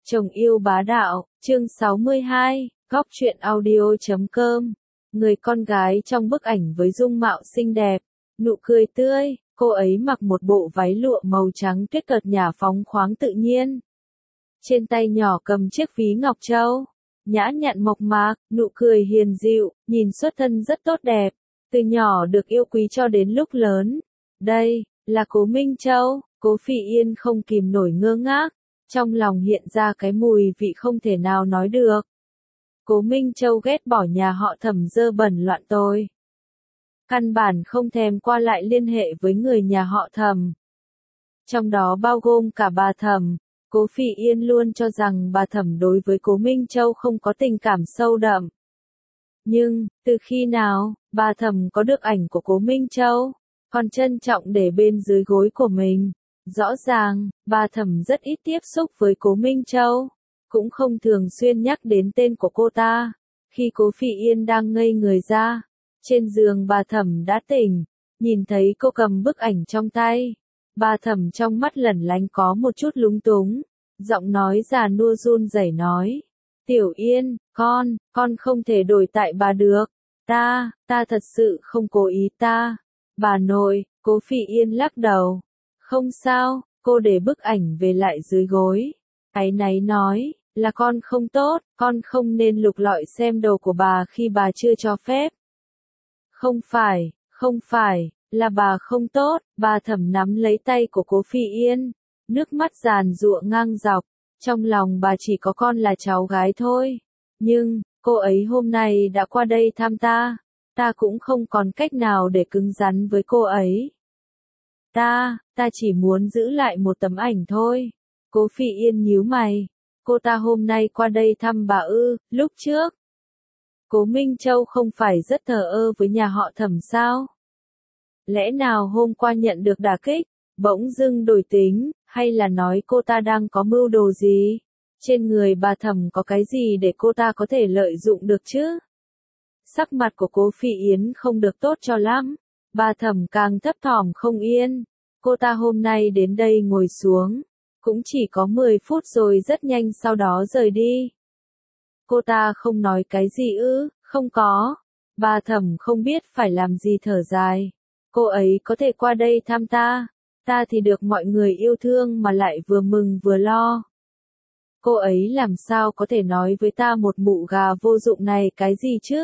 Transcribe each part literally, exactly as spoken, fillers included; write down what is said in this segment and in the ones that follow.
Chồng yêu bá đạo, chương sáu mươi hai, góc truyện audio chấm com. Người con gái trong bức ảnh với dung mạo xinh đẹp, nụ cười tươi, cô ấy mặc một bộ váy lụa màu trắng tuyết cợt nhả phóng khoáng tự nhiên. Trên tay nhỏ cầm chiếc ví ngọc châu, nhã nhặn mộc mạc, nụ cười hiền dịu, nhìn xuất thân rất tốt đẹp, từ nhỏ được yêu quý cho đến lúc lớn. Đây, là Cố Minh Châu. Cố Phỉ Yên không kìm nổi ngơ ngác, trong lòng hiện ra cái mùi vị không thể nào nói được. Cố Minh Châu ghét bỏ nhà họ Thẩm dơ bẩn loạn tồi. Căn bản không thèm qua lại liên hệ với người nhà họ Thẩm. Trong đó bao gồm cả bà Thẩm. Cố Phỉ Yên luôn cho rằng bà Thẩm đối với Cố Minh Châu không có tình cảm sâu đậm. Nhưng, từ khi nào, bà Thẩm có được ảnh của Cố Minh Châu, còn trân trọng để bên dưới gối của mình. Rõ ràng, bà Thẩm rất ít tiếp xúc với Cố Minh Châu, cũng không thường xuyên nhắc đến tên của cô ta. Khi Cố Phỉ Yên đang ngây người ra, trên giường bà Thẩm đã tỉnh, nhìn thấy cô cầm bức ảnh trong tay. Bà Thẩm trong mắt lẩn lánh có một chút lúng túng, giọng nói già nua run rẩy nói. Tiểu Yên, con, con không thể đổi tại bà được. Ta, ta thật sự không cố ý ta. Bà nội, Cố Phỉ Yên lắc đầu. Không sao, cô để bức ảnh về lại dưới gối. Áy náy nói, là con không tốt, con không nên lục lọi xem đồ của bà khi bà chưa cho phép. Không phải, không phải, là bà không tốt. Bà Thẩm nắm lấy tay của Cố Phỉ Yên, nước mắt giàn giụa ngang dọc. Trong lòng bà chỉ có con là cháu gái thôi. Nhưng, cô ấy hôm nay đã qua đây thăm ta. Ta cũng không còn cách nào để cứng rắn với cô ấy. Ta, ta chỉ muốn giữ lại một tấm ảnh thôi. Cố Phỉ Yên nhíu mày. Cô ta hôm nay qua đây thăm bà ư, lúc trước. Cố Minh Châu không phải rất thờ ơ với nhà họ Thẩm sao? Lẽ nào hôm qua nhận được đả kích, bỗng dưng đổi tính, hay là nói cô ta đang có mưu đồ gì? Trên người bà Thẩm có cái gì để cô ta có thể lợi dụng được chứ? Sắc mặt của Cố Phỉ Yên không được tốt cho lắm. Bà Thẩm càng thấp thỏm không yên. Cô ta hôm nay đến đây ngồi xuống, cũng chỉ có mười phút rồi rất nhanh sau đó rời đi. Cô ta không nói cái gì ư? Không có. Bà Thẩm không biết phải làm gì thở dài. Cô ấy có thể qua đây thăm ta, ta thì được mọi người yêu thương mà lại vừa mừng vừa lo. Cô ấy làm sao có thể nói với ta một mụ gà vô dụng này cái gì chứ?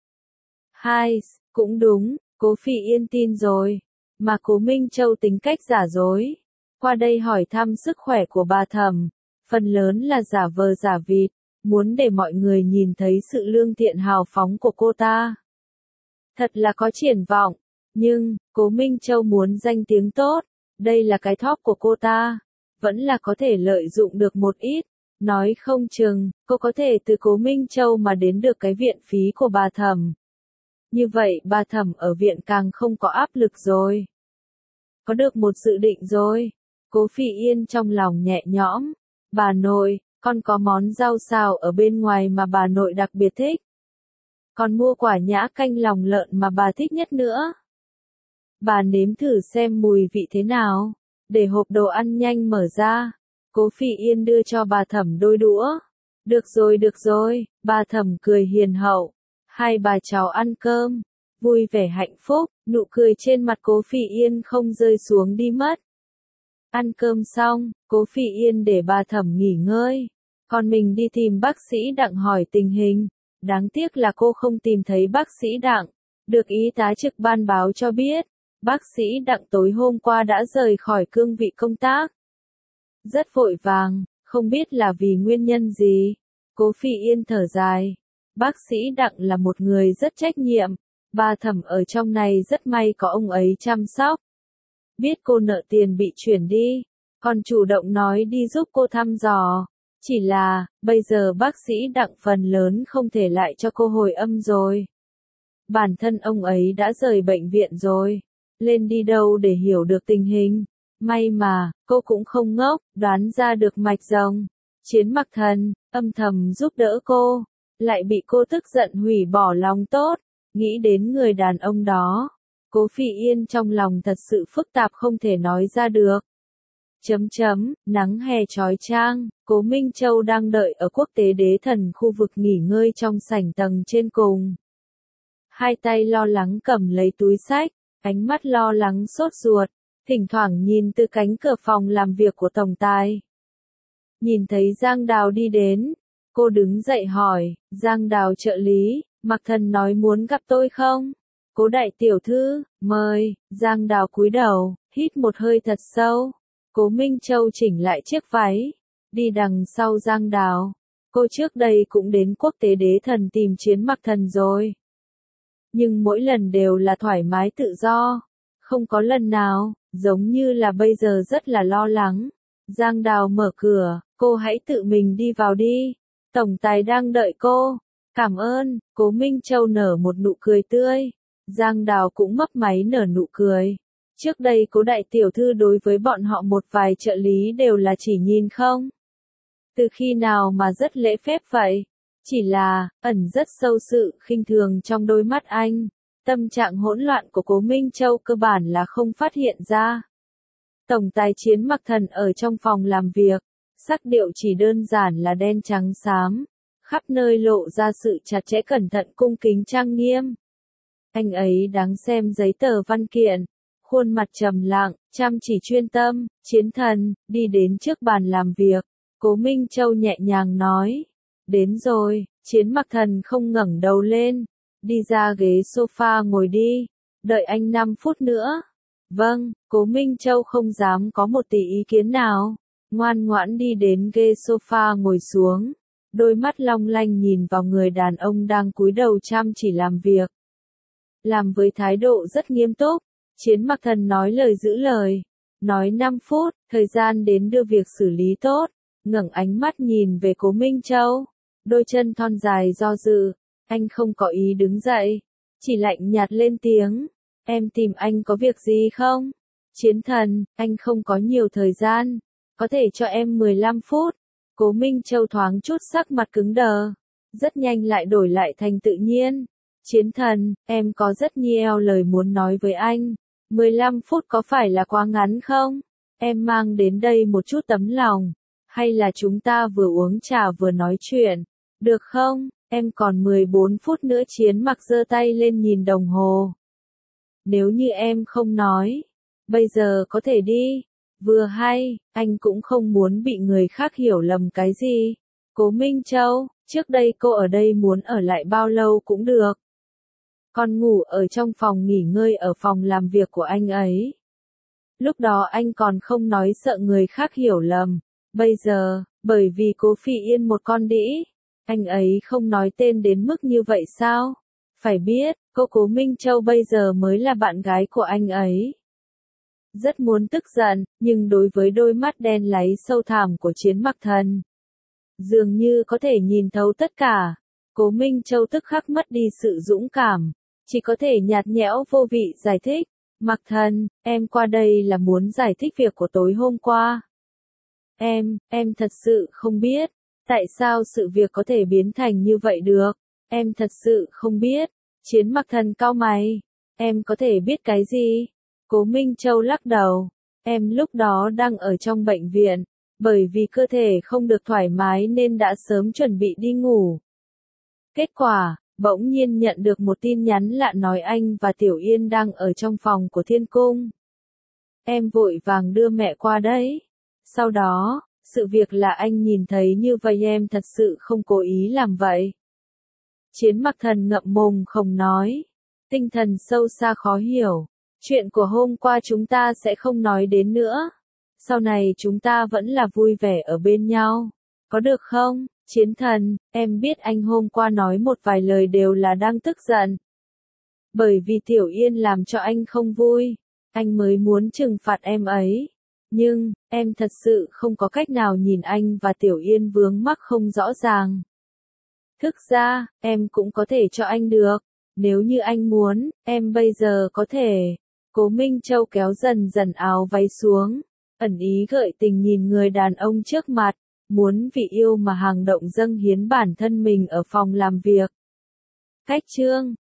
Hai, cũng đúng. Cố Phỉ Yên tin rồi, mà Cố Minh Châu tính cách giả dối. Qua đây hỏi thăm sức khỏe của bà Thẩm, phần lớn là giả vờ giả vịt, muốn để mọi người nhìn thấy sự lương thiện hào phóng của cô ta. Thật là có triển vọng, nhưng, Cố Minh Châu muốn danh tiếng tốt, đây là cái top của cô ta, vẫn là có thể lợi dụng được một ít. Nói không chừng, cô có thể từ Cố Minh Châu mà đến được cái viện phí của bà Thẩm. Như vậy bà Thẩm ở viện càng không có áp lực rồi. Có được một dự định rồi. Cố Phỉ Yên trong lòng nhẹ nhõm. Bà nội, con có món rau xào ở bên ngoài mà bà nội đặc biệt thích. Còn mua quả nhã canh lòng lợn mà bà thích nhất nữa. Bà nếm thử xem mùi vị thế nào. Để hộp đồ ăn nhanh mở ra. Cố Phỉ Yên đưa cho bà Thẩm đôi đũa. Được rồi được rồi, bà Thẩm cười hiền hậu. Hai bà cháu ăn cơm, vui vẻ hạnh phúc, nụ cười trên mặt Cố Phỉ Yên không rơi xuống đi mất. Ăn cơm xong, Cố Phỉ Yên để bà Thẩm nghỉ ngơi, còn mình đi tìm bác sĩ Đặng hỏi tình hình. Đáng tiếc là cô không tìm thấy bác sĩ Đặng, được y tá trực ban báo cho biết, bác sĩ Đặng tối hôm qua đã rời khỏi cương vị công tác. Rất vội vàng, không biết là vì nguyên nhân gì. Cố Phỉ Yên thở dài. Bác sĩ Đặng là một người rất trách nhiệm, bà Thẩm ở trong này rất may có ông ấy chăm sóc. Biết cô nợ tiền bị chuyển đi, còn chủ động nói đi giúp cô thăm dò. Chỉ là, bây giờ bác sĩ Đặng phần lớn không thể lại cho cô hồi âm rồi. Bản thân ông ấy đã rời bệnh viện rồi, lên đi đâu để hiểu được tình hình. May mà, cô cũng không ngốc, đoán ra được mạch rồng. Chiến Mặc Thần, âm thầm giúp đỡ cô. Lại bị cô tức giận hủy bỏ lòng tốt, nghĩ đến người đàn ông đó. Cố Phỉ Yên trong lòng thật sự phức tạp không thể nói ra được. Chấm chấm, nắng hè chói chang, Cố Minh Châu đang đợi ở Quốc tế Đế Thần khu vực nghỉ ngơi trong sảnh tầng trên cùng. Hai tay lo lắng cầm lấy túi xách, ánh mắt lo lắng sốt ruột, thỉnh thoảng nhìn từ cánh cửa phòng làm việc của tổng tài. Nhìn thấy Giang Đào đi đến, cô đứng dậy hỏi, Giang Đào trợ lý, Mặc Thần nói muốn gặp tôi không? Cố đại tiểu thư, mời. Giang Đào cúi đầu, hít một hơi thật sâu. Cố Minh Châu chỉnh lại chiếc váy, đi đằng sau Giang Đào. Cô trước đây cũng đến Quốc tế Đế Thần tìm Chiến Mặc Thần rồi. Nhưng mỗi lần đều là thoải mái tự do, không có lần nào, giống như là bây giờ rất là lo lắng. Giang Đào mở cửa, cô hãy tự mình đi vào đi. Tổng tài đang đợi cô. Cảm ơn, Cố Minh Châu nở một nụ cười tươi. Giang Đào cũng mấp máy nở nụ cười. Trước đây Cố đại tiểu thư đối với bọn họ một vài trợ lý đều là chỉ nhìn không. Từ khi nào mà rất lễ phép vậy? Chỉ là, ẩn rất sâu sự khinh thường trong đôi mắt anh. Tâm trạng hỗn loạn của Cố Minh Châu cơ bản là không phát hiện ra. Tổng tài Chiến Mặc Thần ở trong phòng làm việc, sắc điệu chỉ đơn giản là đen trắng xám, khắp nơi lộ ra sự chặt chẽ cẩn thận cung kính trang nghiêm. Anh ấy đáng xem giấy tờ văn kiện, khuôn mặt trầm lặng, chăm chỉ chuyên tâm. Chiến Thần, đi đến trước bàn làm việc, Cố Minh Châu nhẹ nhàng nói. Đến rồi. Chiến Mặc Thần không ngẩng đầu lên, đi ra ghế sofa ngồi đi, đợi anh năm phút nữa. Vâng, Cố Minh Châu không dám có một tí ý kiến nào, ngoan ngoãn đi đến ghế sofa ngồi xuống, đôi mắt long lanh nhìn vào người đàn ông đang cúi đầu chăm chỉ làm việc. Làm với thái độ rất nghiêm túc, Chiến Mặc Thần nói lời giữ lời, nói năm phút, thời gian đến đưa việc xử lý tốt, ngẩng ánh mắt nhìn về Cố Minh Châu, đôi chân thon dài do dự, anh không có ý đứng dậy, chỉ lạnh nhạt lên tiếng, em tìm anh có việc gì không? Chiến Thần, anh không có nhiều thời gian, có thể cho em mười lăm phút. Cố Minh Châu thoáng chút sắc mặt cứng đờ, rất nhanh lại đổi lại thành tự nhiên. Chiến Thần, em có rất nhiều lời muốn nói với anh, mười lăm phút có phải là quá ngắn không? Em mang đến đây một chút tấm lòng, hay là chúng ta vừa uống trà vừa nói chuyện, được không? Em còn mười bốn phút nữa. Chiến Mặc giơ tay lên nhìn đồng hồ. Nếu như em không nói, bây giờ có thể đi. Vừa hay, anh cũng không muốn bị người khác hiểu lầm cái gì. Cố Minh Châu, trước đây cô ở đây muốn ở lại bao lâu cũng được. Còn ngủ ở trong phòng nghỉ ngơi ở phòng làm việc của anh ấy. Lúc đó anh còn không nói sợ người khác hiểu lầm. Bây giờ, bởi vì Cố Phi Yên một con đĩ, anh ấy không nói tên đến mức như vậy sao? Phải biết, cô Cố Minh Châu bây giờ mới là bạn gái của anh ấy. Rất muốn tức giận, nhưng đối với đôi mắt đen láy sâu thẳm của Chiến Mặc Thần, dường như có thể nhìn thấu tất cả. Cố Minh Châu tức khắc mất đi sự dũng cảm, chỉ có thể nhạt nhẽo vô vị giải thích. Mặc Thần, em qua đây là muốn giải thích việc của tối hôm qua. Em, em thật sự không biết, tại sao sự việc có thể biến thành như vậy được. Em thật sự không biết. Chiến Mặc Thần cau mày. Em có thể biết cái gì? Cố Minh Châu lắc đầu. Em lúc đó đang ở trong bệnh viện, bởi vì cơ thể không được thoải mái nên đã sớm chuẩn bị đi ngủ. Kết quả, bỗng nhiên nhận được một tin nhắn lạ nói anh và Tiểu Yên đang ở trong phòng của Thiên Cung. Em vội vàng đưa mẹ qua đấy. Sau đó, sự việc là anh nhìn thấy như vậy, em thật sự không cố ý làm vậy. Chiến Mặc Thần ngậm mồm không nói, tinh thần sâu xa khó hiểu. Chuyện của hôm qua chúng ta sẽ không nói đến nữa. Sau này chúng ta vẫn là vui vẻ ở bên nhau. Có được không? Chiến Thần, em biết anh hôm qua nói một vài lời đều là đang tức giận. Bởi vì Tiểu Yên làm cho anh không vui, anh mới muốn trừng phạt em ấy. Nhưng, em thật sự không có cách nào nhìn anh và Tiểu Yên vướng mắc không rõ ràng. Thực ra, em cũng có thể cho anh được. Nếu như anh muốn, em bây giờ có thể. Cố Minh Châu kéo dần dần áo váy xuống, ẩn ý gợi tình nhìn người đàn ông trước mặt, muốn vì yêu mà hàng động dâng hiến bản thân mình ở phòng làm việc. Cách chương